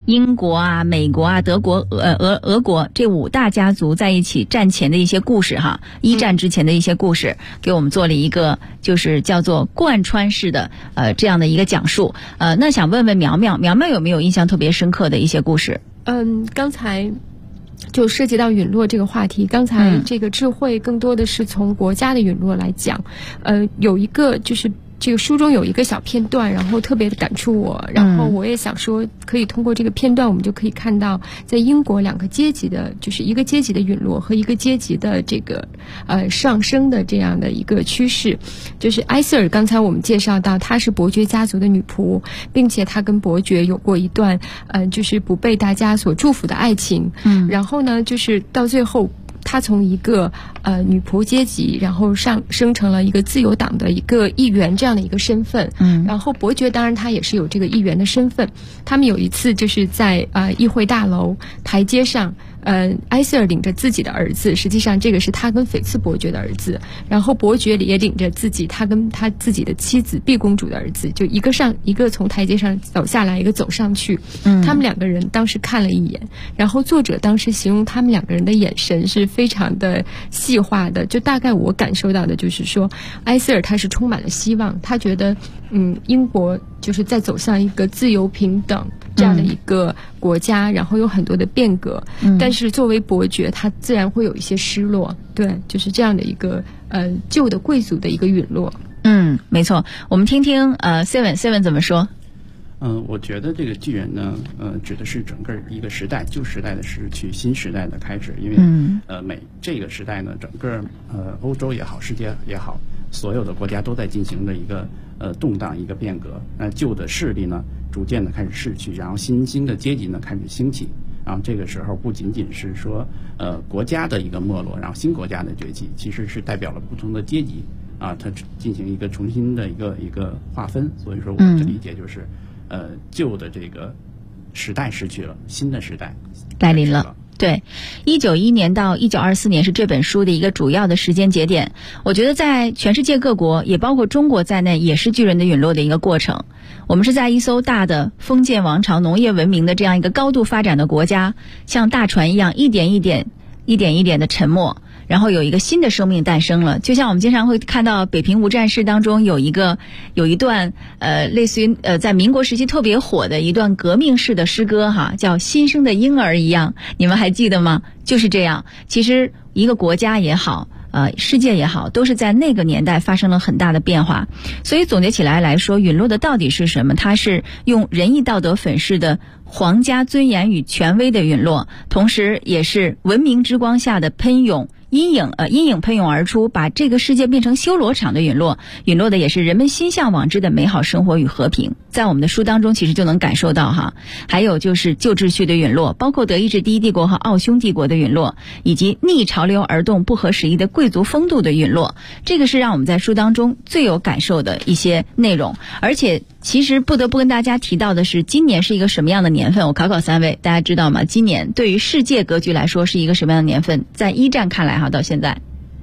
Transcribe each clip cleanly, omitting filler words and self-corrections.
英国啊、美国啊、德国、俄国这5大家族在一起战前的一些故事哈，一战之前的一些故事，给我们做了一个就是叫做贯穿式的这样的一个讲述。那想问问苗苗有没有印象特别深刻的一些故事？ 刚才就涉及到陨落这个话题，刚才这个智慧更多的是从国家的陨落来讲，有一个就是这个书中有一个小片段，然后特别的感触我，然后我也想说，可以通过这个片段，我们就可以看到，在英国2个阶级的，就是一个阶级的陨落和一个阶级的这个上升的这样的一个趋势。就是埃瑟尔，刚才我们介绍到，她是伯爵家族的女仆，并且她跟伯爵有过一段就是不被大家所祝福的爱情。然后呢，就是到最后，她从一个女仆阶级，然后上升成了一个自由党的一个议员这样的一个身份。然后伯爵当然他也是有这个议员的身份。他们有一次就是在议会大楼台阶上，埃瑟尔领着自己的儿子，实际上这个是他跟斐茨伯爵的儿子，然后伯爵也领着他跟他自己的妻子毕公主的儿子，就一个从台阶上走下来，一个走上去。他们2个人当时看了一眼，然后作者当时形容他们2个人的眼神是非常的细化的，就大概我感受到的就是说，埃瑟尔他是充满了希望，他觉得英国就是在走向一个自由平等这样的一个国家，然后有很多的变革。但是作为伯爵，他自然会有一些失落。对，就是这样的一个旧的贵族的一个陨落。 没错。我们听听Seven 怎么说。 我觉得这个巨人呢，指的是整个一个时代，旧时代的失去，新时代的开始。因为这个时代呢，整个欧洲也好，世界也好，所有的国家都在进行着一个动荡，一个变革。旧的势力呢，逐渐的开始逝去，然后新的阶级呢开始兴起。然后这个时候不仅仅是说国家的一个没落，然后新国家的崛起，其实是代表了不同的阶级它进行一个重新的一个划分。所以说我的理解就是旧的这个时代失去了，新的时代来临了。对，1911年到1924年是这本书的一个主要的时间节点。我觉得在全世界各国，也包括中国在内，也是巨人的陨落的一个过程。我们是在一艘大的封建王朝农业文明的这样一个高度发展的国家，像大船一样一点一点的沉没，然后有一个新的生命诞生了。就像我们经常会看到北平无战事当中有一段类似于在民国时期特别火的一段革命式的诗歌哈，叫新生的婴儿一样，你们还记得吗？就是这样。其实一个国家也好，世界也好，都是在那个年代发生了很大的变化。所以总结起来说，陨落的到底是什么？它是用仁义道德粉饰的皇家尊严与权威的陨落，同时也是文明之光下的喷涌阴影喷涌而出，把这个世界变成修罗场的陨落。陨落的也是人们心向往之的美好生活与和平。在我们的书当中其实就能感受到哈。还有就是旧秩序的陨落，包括德意志第一帝国和奥匈帝国的陨落，以及逆潮流而动不合时宜的贵族风度的陨落。这个是让我们在书当中最有感受的一些内容。而且其实不得不跟大家提到的是，今年是一个什么样的年份？我考3位，大家知道吗？今年对于世界格局来说是一个什么样的年份？在一战看来哈，到现在，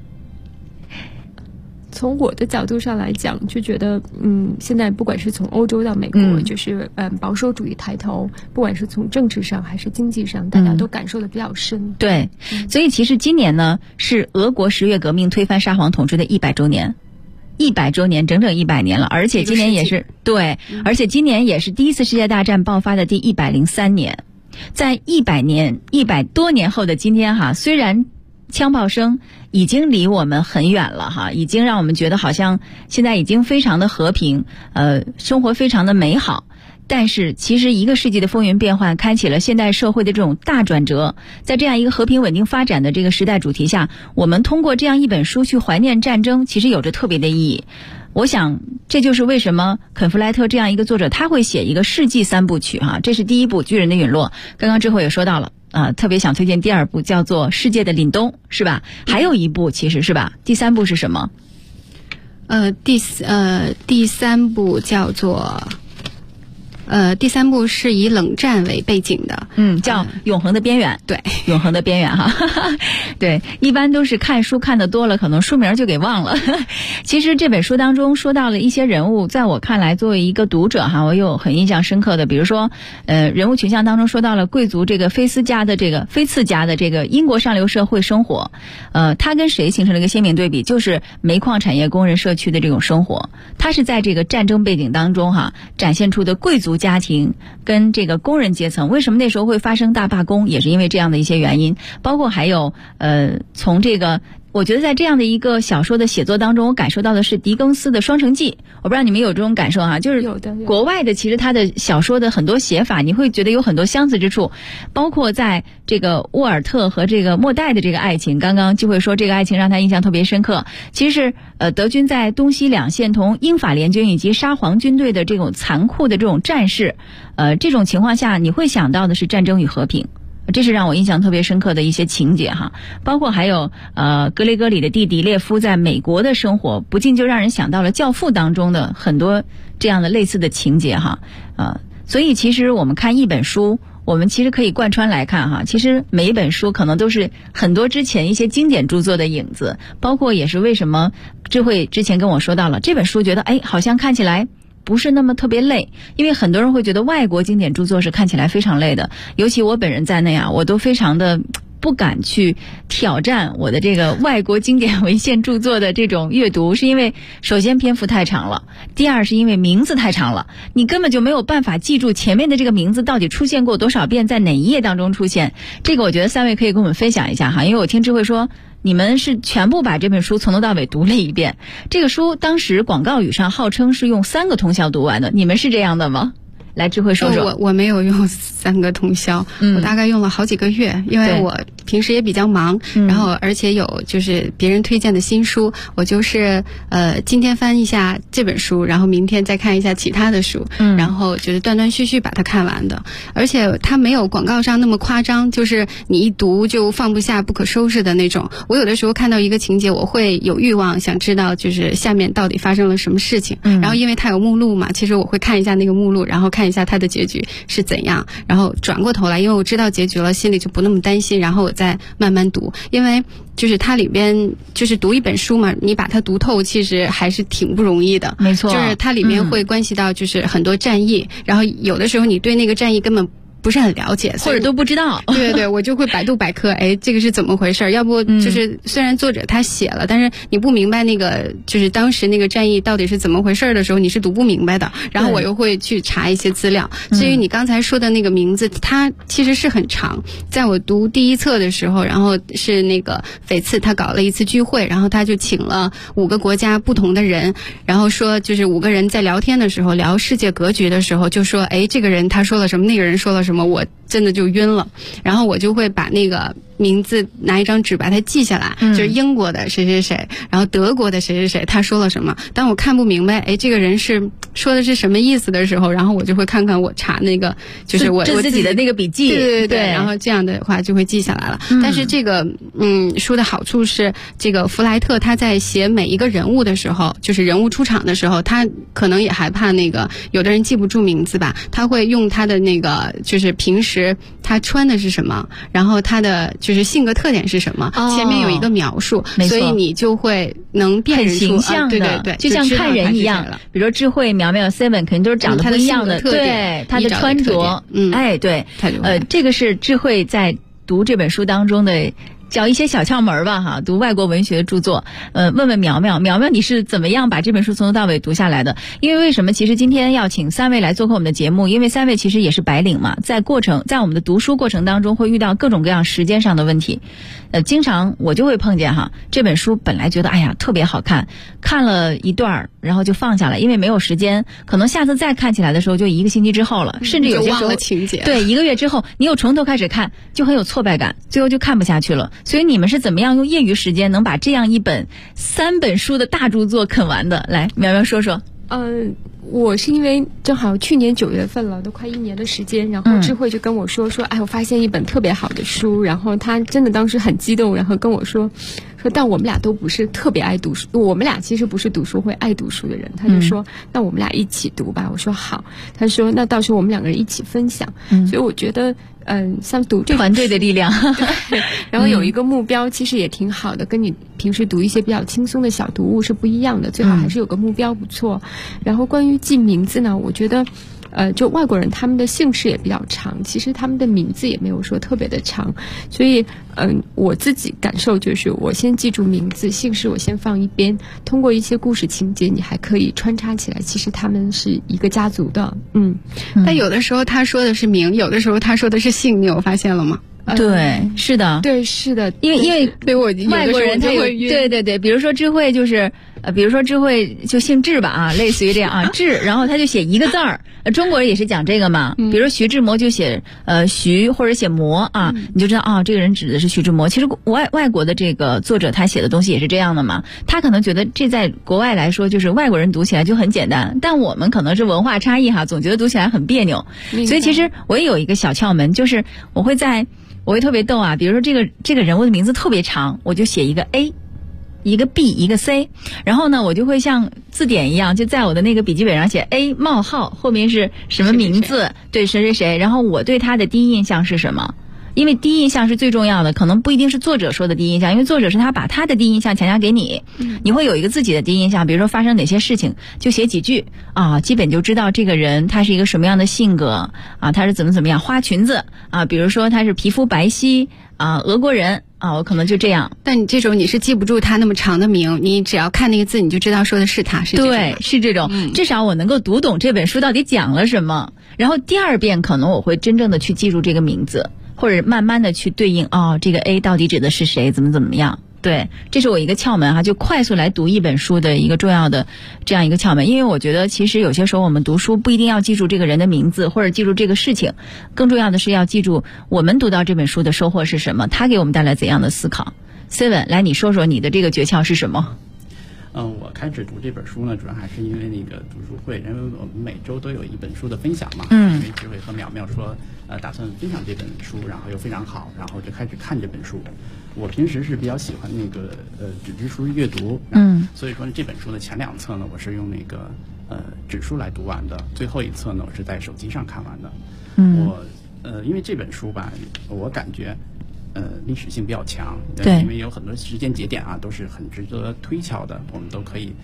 从我的角度上来讲，就觉得现在不管是从欧洲到美国，就是保守主义抬头，不管是从政治上还是经济上，大家都感受的比较深。 对，所以其实今年呢是俄国10月革命推翻沙皇统治的100周年。100周年，整整100年了。而且今年也是对，而且今年也是第一次世界大战爆发的第103年。在100多年后的今天哈，虽然枪炮声已经离我们很远了哈，已经让我们觉得好像现在已经非常的和平，生活非常的美好。但是其实一个世纪的风云变幻开启了现代社会的这种大转折。在这样一个和平稳定发展的这个时代主题下，我们通过这样一本书去怀念战争，其实有着特别的意义。我想这就是为什么肯弗莱特这样一个作者他会写一个世纪3部曲哈。这是第1部巨人的陨落，刚刚之后也说到了特别想推荐第2部叫做世界的凛冬，是吧？还有一部其实是吧？第3部是什么？ 第3部叫做第3部是以冷战为背景的， 叫《永恒的边缘》。 对， 永恒的边缘哈，对，一般都是看书看得多了，可能书名就给忘了。其实这本书当中说到了一些人物，在我看来，作为一个读者哈，我有很印象深刻的，比如说，人物群像当中说到了贵族这个菲茨家的这个英国上流社会生活，他跟谁形成了一个鲜明对比？就是煤矿产业工人社区的这种生活，他是在这个战争背景当中哈，展现出的贵族家庭跟这个工人阶层，为什么那时候会发生大罢工，也是因为这样的一些原因，包括还有从这个。我觉得在这样的一个小说的写作当中，我感受到的是狄更斯的《双城记》，我不知道你们有这种感受啊，就是国外的其实他的小说的很多写法，你会觉得有很多相似之处，包括在这个沃尔特和这个莫代的这个爱情，刚刚就会说这个爱情让他印象特别深刻。其实是德军在东西两线同英法联军以及沙皇军队的这种残酷的这种战事，这种情况下你会想到的是战争与和平。这是让我印象特别深刻的一些情节哈，包括还有格雷戈里的弟弟列夫在美国的生活，不禁就让人想到了《教父》当中的很多这样的类似的情节哈，所以其实我们看一本书，我们其实可以贯穿来看哈，其实每一本书可能都是很多之前一些经典著作的影子，包括也是为什么智慧之前跟我说到了这本书，觉得好像看起来不是那么特别累，因为很多人会觉得外国经典著作是看起来非常累的，尤其我本人在内啊，我都非常的不敢去挑战我的这个外国经典文献著作的这种阅读，是因为首先篇幅太长了，第二是因为名字太长了，你根本就没有办法记住前面的这个名字到底出现过多少遍，在哪一页当中出现。这个我觉得3位可以跟我们分享一下哈，因为我听智慧说你们是全部把这本书从头到尾读了一遍，这个书当时广告语上号称是用3个通宵读完的，你们是这样的吗？来，智慧说说。 我没有用3个通宵，我大概用了好几个月，因为我平时也比较忙，然后而且有就是别人推荐的新书，我就是今天翻一下这本书，然后明天再看一下其他的书，然后就是断断续续把它看完的，而且它没有广告上那么夸张，就是你一读就放不下不可收拾的那种。我有的时候看到一个情节，我会有欲望想知道就是下面到底发生了什么事情，然后因为它有目录嘛，其实我会看一下那个目录，然后看一下它的结局是怎样，然后转过头来，因为我知道结局了，心里就不那么担心，然后我再慢慢读。因为就是它里边就是读一本书嘛，你把它读透其实还是挺不容易的， 没错， 就是它里面会关系到就是很多战役，然后有的时候你对那个战役根本不是很了解， 或者都不知道。 对对，我就会百度百科，这个是怎么回事？要不就是虽然作者他写了，但是你不明白那个就是当时那个战役到底是怎么回事的时候，你是读不明白的。然后我又会去查一些资料。至于你刚才说的那个名字，它其实是很长。在我读第1册的时候，然后是那个斐茨他搞了一次聚会，然后他就请了5个国家不同的人，然后说就是5个人在聊天的时候聊世界格局的时候，就说这个人他说了什么，那个人说了什么，我真的就晕了，然后我就会把那个名字拿一张纸把它记下来，就是英国的谁谁谁，然后德国的谁谁谁，他说了什么。当我看不明白，这个人是说的是什么意思的时候，然后我就会看看我查那个，就是我自己的那个笔记， 对，然后这样的话就会记下来了。但是这个书的好处是，这个弗莱特他在写每一个人物的时候，就是人物出场的时候，他可能也害怕那个有的人记不住名字吧，他会用他的那个就是平时他穿的是什么，然后他的就是性格特点是什么，前面有一个描述，所以你就会能辨认出很形象的， 对对对， 就像看人一样。比如说智慧、苗苗、Seven 肯定都是长得不一样的，对他的穿着，对，这个是智慧在读这本书当中的。教一些小窍门吧哈，读外国文学著作，问问苗苗你是怎么样把这本书从头到尾读下来的？因为为什么其实今天要请3位来做客我们的节目，因为3位其实也是白领嘛，在我们的读书过程当中会遇到各种各样时间上的问题，经常我就会碰见哈，这本书本来觉得特别好看，看了一段然后就放下了，因为没有时间，可能下次再看起来的时候就1个星期之后了，甚至有些时候忘了情节， 对，1个月之后你又从头开始看，就很有挫败感，最后就看不下去了。所以你们是怎么样用业余时间能把这样3本书的大著作啃完的？来，苗苗说说。 我是因为正好去年9月份了，都快1年的时间，然后智慧就跟我说我发现一本特别好的书，然后他真的当时很激动，然后跟我说说但我们俩都不是特别爱读书，我们俩其实不是读书会爱读书的人。他就说那我们俩一起读吧。我说好。他说那到时候我们两个人一起分享。所以我觉得像读这个团队的力量然后有一个目标其实也挺好的，跟你平时读一些比较轻松的小读物是不一样的，最好还是有个目标不错。然后关于记名字呢，我觉得就外国人他们的姓氏也比较长，其实他们的名字也没有说特别的长，所以我自己感受就是我先记住名字，姓氏我先放一边，通过一些故事情节你还可以穿插起来，其实他们是一个家族的。 但有的时候他说的是名，有的时候他说的是姓，你有发现了吗？ 对，是的， 对，是的， 因为对我外国人他有对，比如说智慧就是比如说智慧就姓智吧啊，类似于这样啊智，然后他就写一个字儿，中国人也是讲这个嘛，比如说徐志摩就写徐或者写摩啊，你就知道啊这个人指的是徐志摩。其实外国的这个作者他写的东西也是这样的嘛，他可能觉得这在国外来说就是外国人读起来就很简单，但我们可能是文化差异哈，总觉得读起来很别扭。所以其实我也有一个小窍门，就是我会特别逗啊，比如说这个人物的名字特别长，我就写一个 A， 一个 B， 一个 C， 然后呢我就会像字典一样，就在我的那个笔记本上写 A 冒号后面是什么名字，对谁谁谁，然后我对他的第一印象是什么。因为第一印象是最重要的，可能不一定是作者说的第一印象，因为作者是他把他的第一印象强加给你，你会有一个自己的第一印象，比如说发生哪些事情就写几句啊，基本就知道这个人他是一个什么样的性格啊，他是怎么样，花裙子啊，比如说他是皮肤白皙啊，俄国人啊，我可能就这样。 但你这种你是记不住他那么长的名，你只要看那个字你就知道说的是他，是这种。 对，是这种，至少我能够读懂这本书到底讲了什么，然后第二遍可能我会真正的去记住这个名字，或者慢慢的去对应这个 A 到底指的是谁，怎么样。对，这是我一个窍门哈，就快速来读一本书的一个重要的这样一个窍门。因为我觉得其实有些时候我们读书不一定要记住这个人的名字或者记住这个事情，更重要的是要记住我们读到这本书的收获是什么，它给我们带来怎样的思考。Seven， 来你说说你的这个诀窍是什么？ 我开始读这本书呢，主要还是因为那个读书会，因为我们每周都有一本书的分享嘛。因为智慧和淼淼说，打算分享这本书，然后又非常好，然后就开始看这本书。我平时是比较喜欢那个纸质书阅读，所以说这本书的前2册呢，我是用那个纸书来读完的，最后1册呢，我是在手机上看完的。因为这本书吧，我感觉。历史性比较强，对，因为有很多时间节点啊，都是很值得推敲的，我们都可以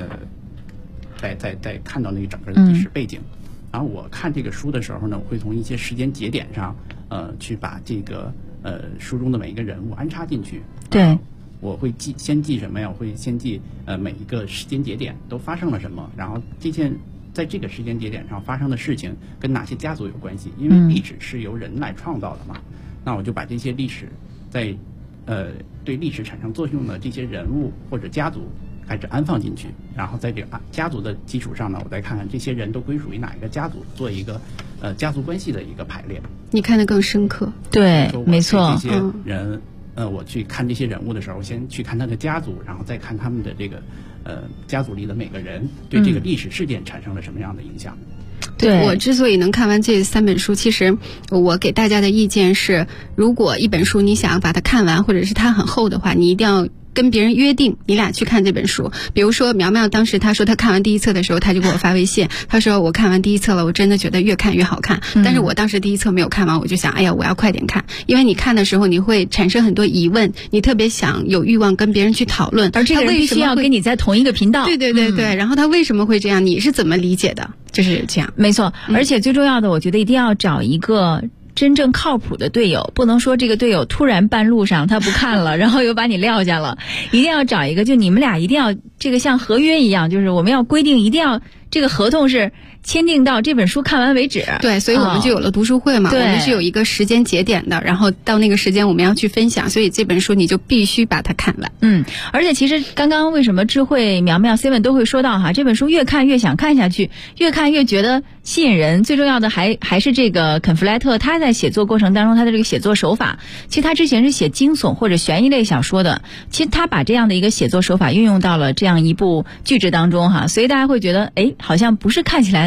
再看到那个整个的历史背景。然后我看这个书的时候呢，我会从一些时间节点上，去把这个书中的每一个人物安插进去。 对， 我会先记什么呀？我会先记每一个时间节点都发生了什么，然后在这个时间节点上发生的事情跟哪些家族有关系？因为历史是由人来创造的嘛。那我就把这些历史在对历史产生作用的这些人物或者家族开始安放进去，然后在这个家族的基础上呢，我再看看这些人都归属于哪一个家族，做一个家族关系的一个排列。 你看得更深刻。 对，没错。 这些人我去看这些人物的时候，先去看他的家族，然后再看他们的这个家族里的每个人对这个历史事件产生了什么样的影响。 对，我之所以能看完这3本书，其实我给大家的意见是，如果一本书你想要把它看完，或者是它很厚的话，你一定要跟别人约定，你俩去看这本书。比如说苗苗当时他说他看完第1册的时候，他就给我发微信，他说我看完第1册了，我真的觉得越看越好看。但是我当时第1册没有看完，我就想，哎呀，我要快点看，因为你看的时候你会产生很多疑问，你特别想有欲望跟别人去讨论， 而这个人必须要跟你在同一个频道。 对，然后他为什么会这样，你是怎么理解的？就是这样。 没错，而且最重要的，我觉得一定要找一个真正靠谱的队友，不能说这个队友突然半路上他不看了，然后又把你撂下了，一定要找一个，就你们俩一定要这个像合约一样，就是我们要规定一定要这个合同是签订到这本书看完为止。 对，所以我们就有了读书会嘛，我们是有一个时间节点的，然后到那个时间我们要去分享，所以这本书你就必须把它看完。 而且其实刚刚为什么智慧苗苗 Seven 都会说到哈，这本书越看越想看下去，越看越觉得吸引人，最重要的还是这个肯弗莱特他在写作过程当中他的这个写作手法，其实他之前是写惊悚或者悬疑类小说的，其实他把这样的一个写作手法运用到了这样一部剧集当中哈，所以大家会觉得好像不是看起来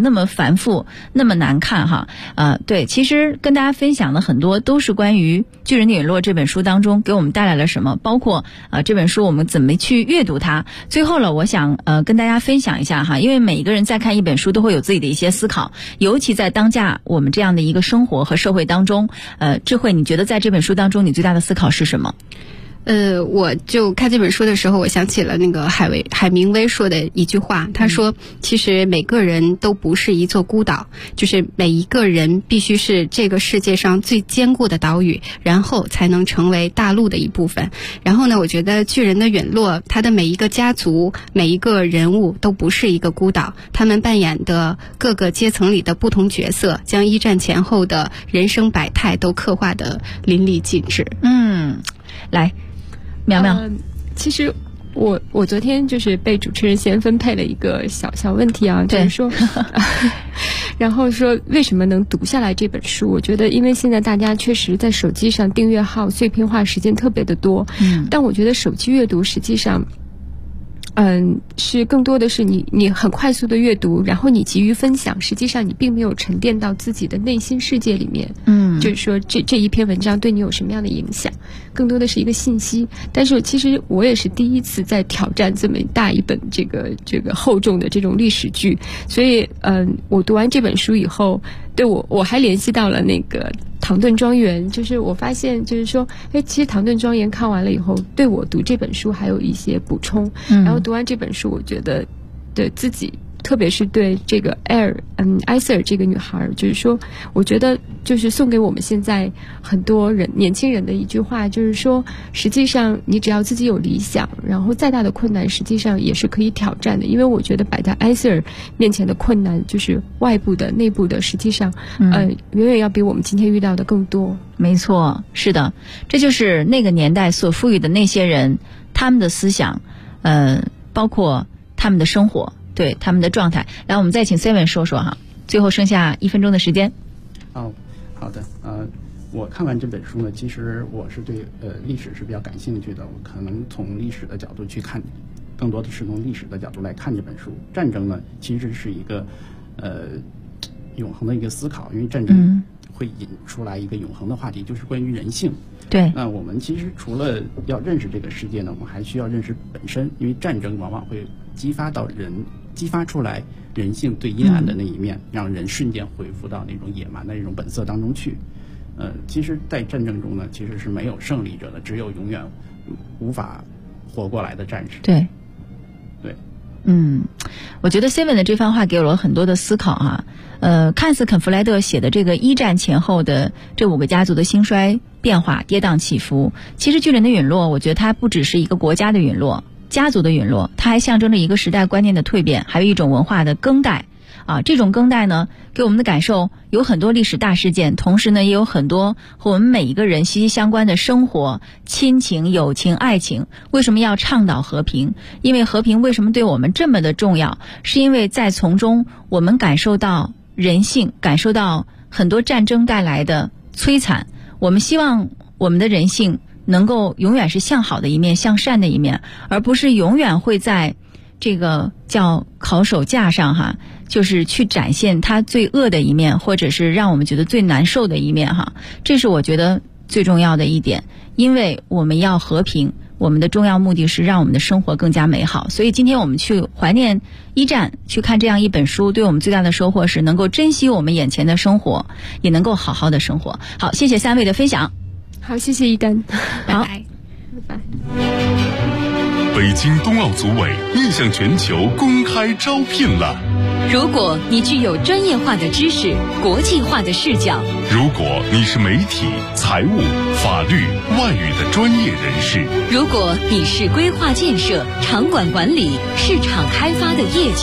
那么繁复，那么难看哈。对，其实跟大家分享的很多都是关于《巨人的陨落》这本书当中给我们带来了什么，包括这本书我们怎么去阅读它。最后了，我想跟大家分享一下哈，因为每一个人在看一本书都会有自己的一些思考，尤其在当下我们这样的一个生活和社会当中，智慧，你觉得在这本书当中你最大的思考是什么？ 我就看这本书的时候，我想起了那个海明威说的一句话，他说其实每个人都不是一座孤岛，就是每一个人必须是这个世界上最坚固的岛屿，然后才能成为大陆的一部分。然后呢，我觉得巨人的陨落，他的每一个家族，每一个人物都不是一个孤岛，他们扮演的各个阶层里的不同角色，将一战前后的人生百态都刻画得淋漓尽致。 来苗苗， 其实我昨天就是被主持人先分配了一个小问题啊，就是说然后说为什么能读下来这本书。我觉得因为现在大家确实在手机上订阅号碎片化时间特别的多，但我觉得手机阅读实际上是更多的是你很快速的阅读，然后你急于分享，实际上你并没有沉淀到自己的内心世界里面。就是说这一篇文章对你有什么样的影响，更多的是一个信息。但是其实我也是第一次在挑战这么大一本这个厚重的这种历史剧，所以我读完这本书以后，对我还联系到了那个唐顿庄园，就是我发现就是说其实唐顿庄园看完了以后，对我读这本书还有一些补充。然后读完这本书，我觉得对自己，特别是对这个艾瑟尔这个女孩，就是说我觉得就是送给我们现在很多人年轻人的一句话，就是说实际上你只要自己有理想，然后再大的困难实际上也是可以挑战的。因为我觉得摆在艾瑟尔面前的困难，就是外部的内部的，实际上远远要比我们今天遇到的更多。 没错，是的，这就是那个年代所赋予的那些人他们的思想，包括他们的生活，对他们的状态。来，我们再请 Seven 说说哈，最后剩下1分钟的时间。 好的，我看完这本书呢，其实我是对历史是比较感兴趣的，我可能从历史的角度去看，更多的是从历史的角度来看这本书。战争呢，其实是一个永恒的一个思考，因为战争会引出来一个永恒的话题，就是关于人性。 对， 那我们其实除了要认识这个世界呢，我们还需要认识本身，因为战争往往会激发出来人性最阴暗的那一面，让人瞬间恢复到那种野蛮的那种本色当中去。其实在战争中呢，其实是没有胜利者的，只有永远无法活过来的战士。 对，我觉得 Seven 的这番话给我了很多的思考哈。看似肯弗莱德写的这个一战前后的这5个家族的兴衰变化、跌宕起伏，其实巨人的陨落，我觉得它不只是一个国家的陨落、家族的陨落，它还象征着一个时代观念的蜕变，还有一种文化的更代。这种更代呢，给我们的感受有很多历史大事件，同时呢，也有很多和我们每一个人息息相关的生活、亲情、友情、爱情。为什么要倡导和平？因为和平为什么对我们这么的重要？是因为在从中我们感受到人性，感受到很多战争带来的摧残。我们希望我们的人性能够永远是向好的一面、向善的一面，而不是永远会在这个叫烤手架上哈，就是去展现它最恶的一面，或者是让我们觉得最难受的一面哈。这是我觉得最重要的一点，因为我们要和平，我们的重要目的是让我们的生活更加美好。所以今天我们去怀念一战，去看这样一本书，对我们最大的收获是能够珍惜我们眼前的生活，也能够好好的生活。好，谢谢3位的分享。 好，谢谢一丹。 好， 拜拜。 北京冬奥组委面向全球公开招聘了。 如果你具有专业化的知识、国际化的视角， 如果你是媒体、财务、法律、外语的专业人士， 如果你是规划建设、场馆管理、市场开发的业绩。